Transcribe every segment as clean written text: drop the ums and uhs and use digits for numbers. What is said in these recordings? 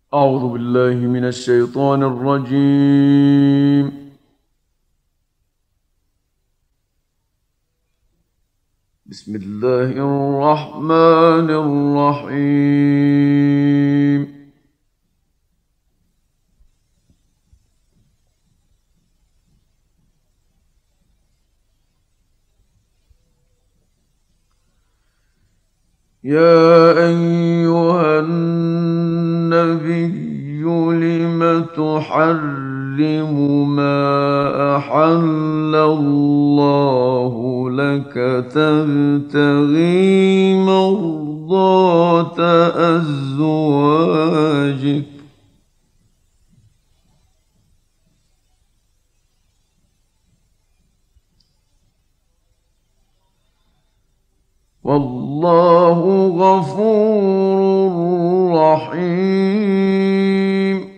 أعوذ بالله من الشيطان الرجيم. بسم الله الرحمن الرحيم. يا أيها النبي لم تحرم ما أحل الله لك تبتغي مرضات أزواجك والله غفور رحيم.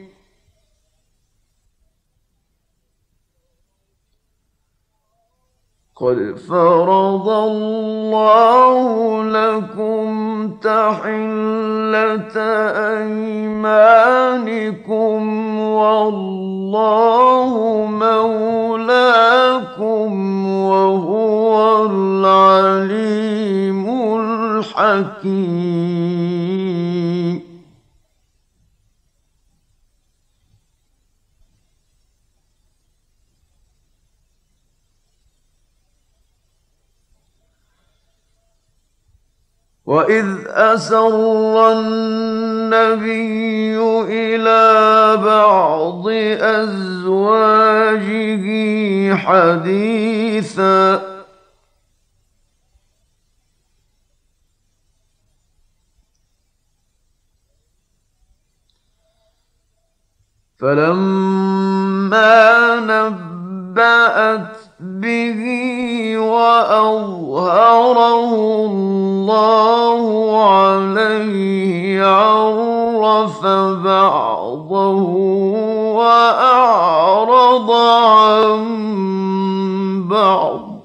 قد فرض الله لكم تحلة أيمانكم والله مولاكم وهو العليم الحكيم. وَإِذْ أَسَرَّ النَّبِيُّ إِلَىٰ بَعْضِ أَزْوَاجِهِ حَدِيثًا فَلَمَّا نَبَّأَتْ بِهِ وَأَظْهَرَهُ اللَّهُ عَلَيْهِ عَرَّفَ بَعْضَهُ وَأَعْرَضَ عَن بَعْضٍ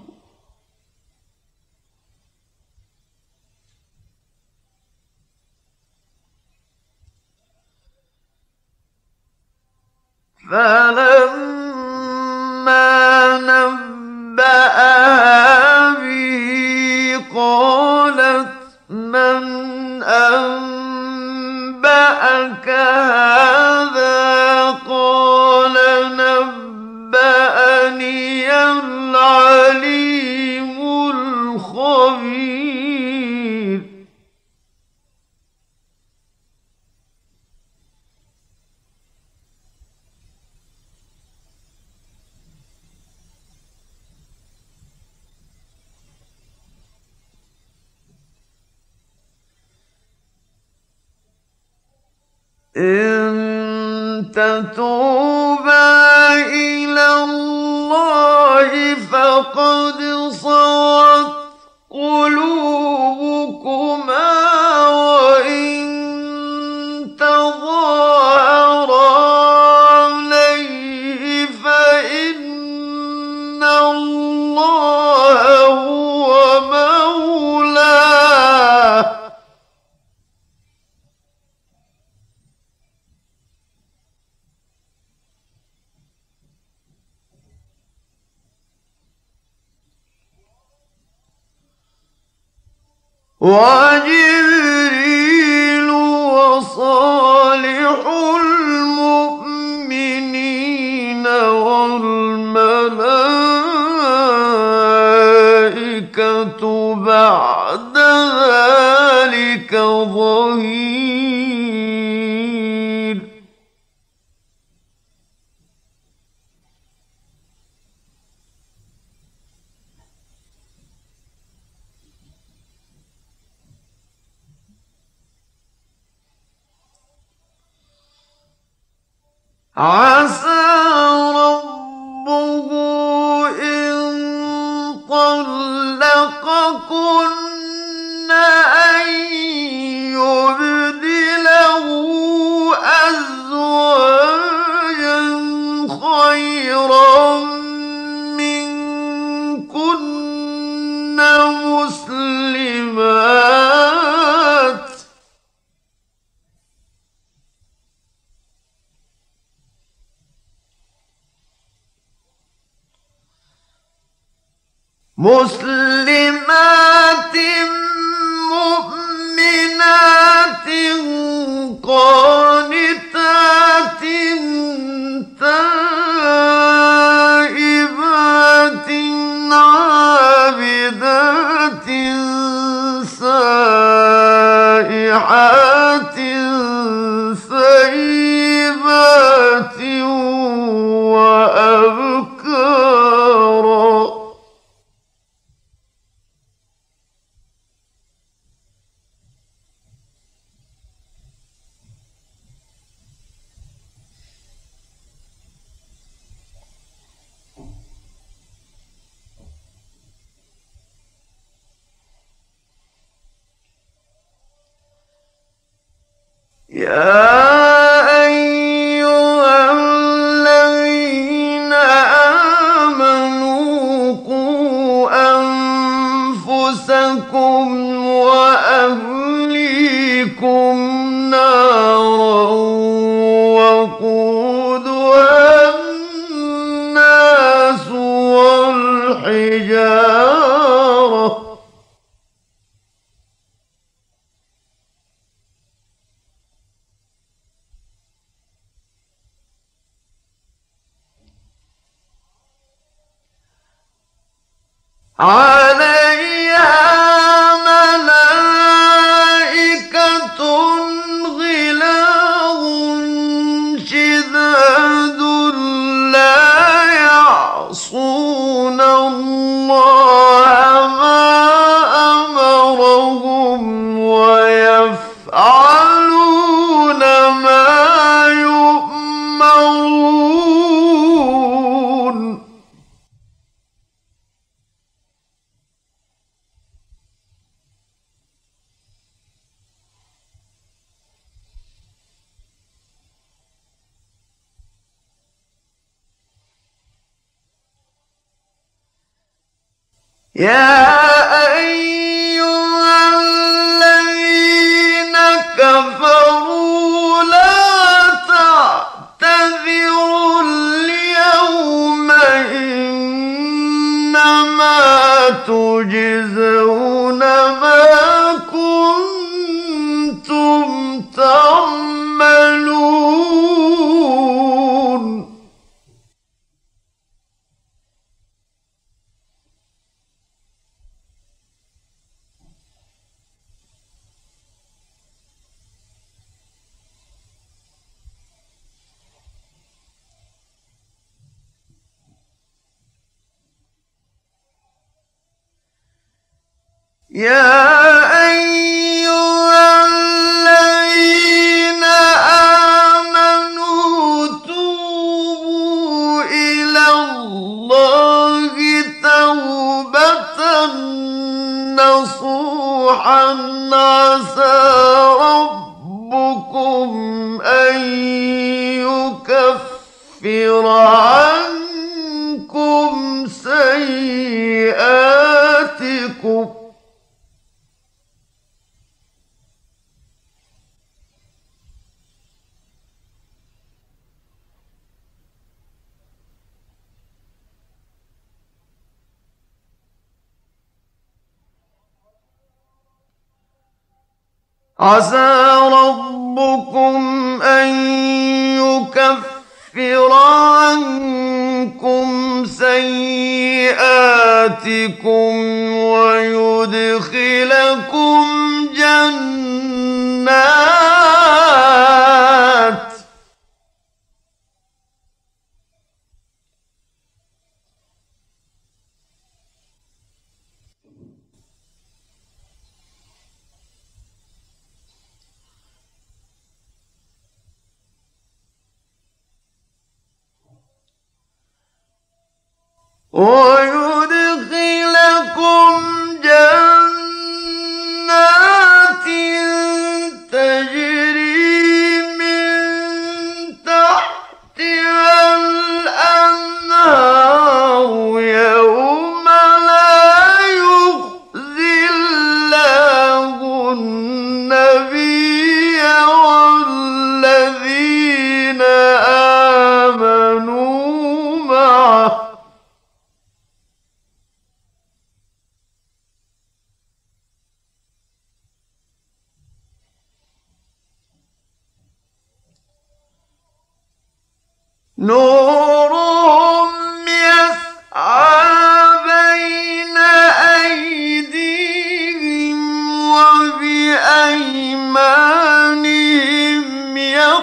فَلَمَّا نَبَّأَهَا بِهِ قَالَتْ مَنْ أَنبَأَكَ هَٰذَا ۖ قَالَ نَبَّأَنِيَ الْعَلِيمُ الْخَبِيرُ. إِن تَتُوبَا إِلَى اللَّهِ فَقَدْ صَغَتْ قُلُوبُكُمَا ۖ وَإِن تَظَاهَرَا عَلَيْهِ فَإِنَّ اللَّهَ هُوَ مَوْلَاهُ وَجِبْرِيلُ وَصَالِحُ الْمُؤْمِنِينَ وَالْمَلَائِكَةُ بَعْدَ ذَٰلِكَ ظَهِيرٌ. عَسَىٰ رَبُّهُ إِن طَلَّقَكُنَّ أَن يُبْدِلَهُ أَزْوَاجًا خَيْرًا مِّنكُنَّ مُسْلِمَاتٍ مسلمات مؤمنات قانتات تائبات عابدات سائحات ثيبات وأبكارا. يا أيها الذين آمنوا قوا أنفسكم وأهليكم نارا وقودها الناس والحجارة عليها ملائكة غلاظ شداد لا يعصون الله ما أمرهم ويفعلون ما يؤمرون. يا أيها الذين كفروا لا تعتذروا اليوم إنما تجزون ما كنتم تعملون. يا أيها الذين آمنوا توبوا إلى الله توبة نصوحا عسى ربكم أن يكفر عنكم سيئاتكم عسى ربكم أن يكفر عنكم سيئاتكم ويدخلكم جنات ويدخلكم جنات تجري من تحتها الأنهار يوم لا يخزي الله النبي والذين آمنوا معه نورهم يسعى بين أيديهم وبأيمانهم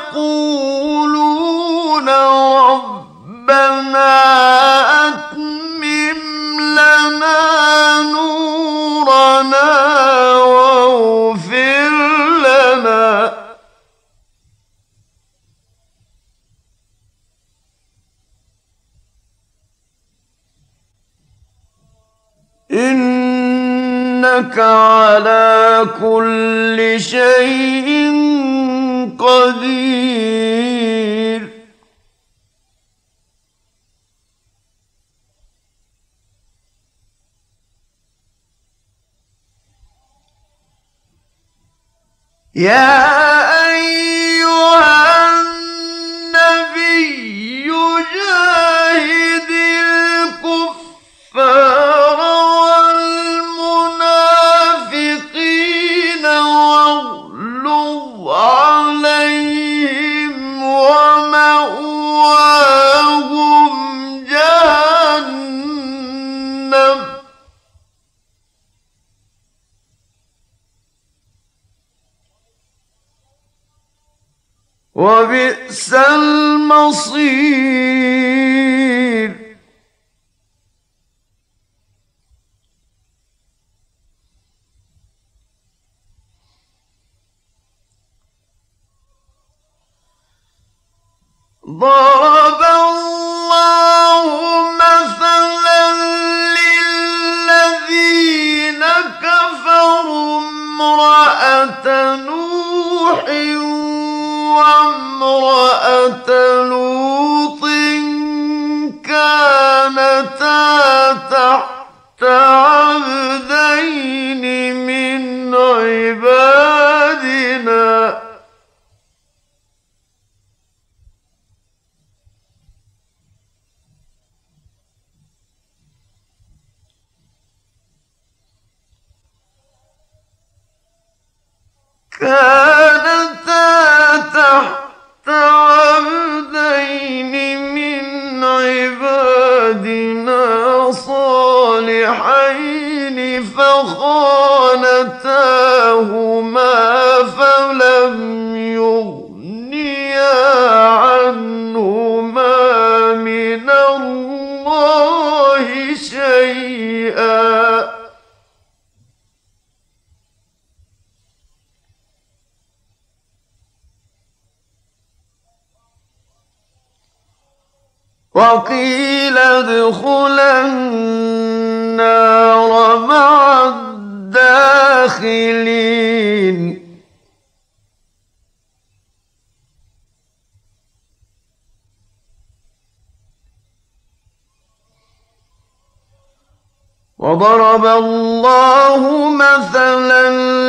يقولون ربنا أتمم لنا نورنا واغفر لنا إنك على كل شيء قدير يا أيها النبي جاهد الكفار والمنافقين واغلظ عليهم ومأواهم جهنم وبئس المصير ضرب الله مثلا للذين كفروا امرأة نوح وامرأة لوط كانتا تحت عبدين من عبادنا صالحين فخانتاهما فلم يغنيا عنهما من الله شيئا وقيل ادخلا النار مع الداخلين وضرب الله مثلا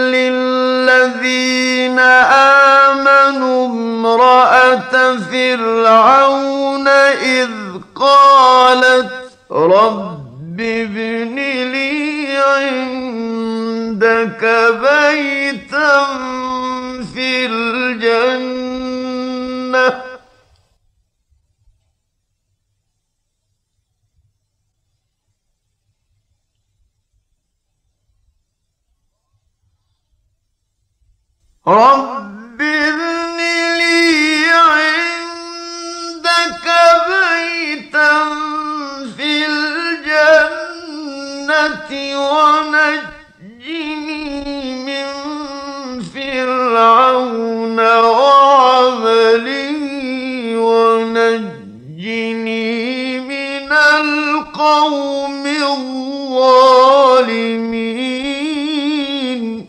للذين آمنوا امرأة فرعون إذ قالت رب ابن لي عندك بيتا في الجنة رب ابن لي عندك بيتا في الجنة ونجني من فرعون وعمله ونجني من القوم الظالمين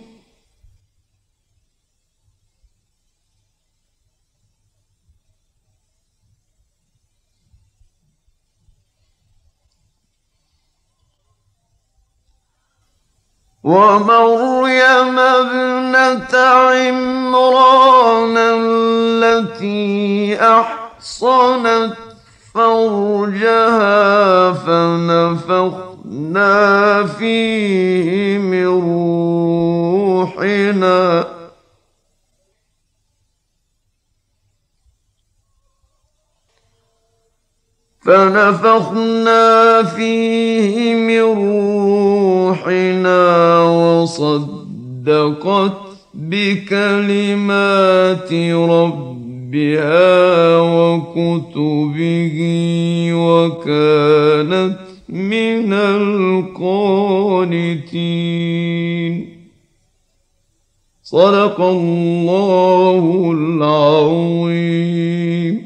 ومريم ابنة عمران التي أحصنت فرجها فنفخنا فيه من روحنا فنفخنا فيه من روحنا وصدقت بكلمات ربها وكتبه وكانت من القانتين. صدق الله العظيم.